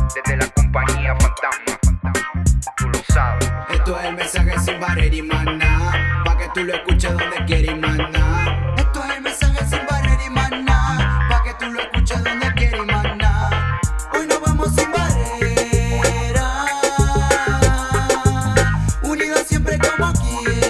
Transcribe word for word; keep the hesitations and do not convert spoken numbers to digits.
desde la compañía Fantasma, tú lo sabes. Esto es el mensaje sin barrera y más nada, pa' que tú lo escuches donde quieras y más nada. Esto es el mensaje sin barrera y más nada, pa' que tú lo escuches donde quieras y más nada. Hoy nos vamos sin barrera, unidos siempre como aquí.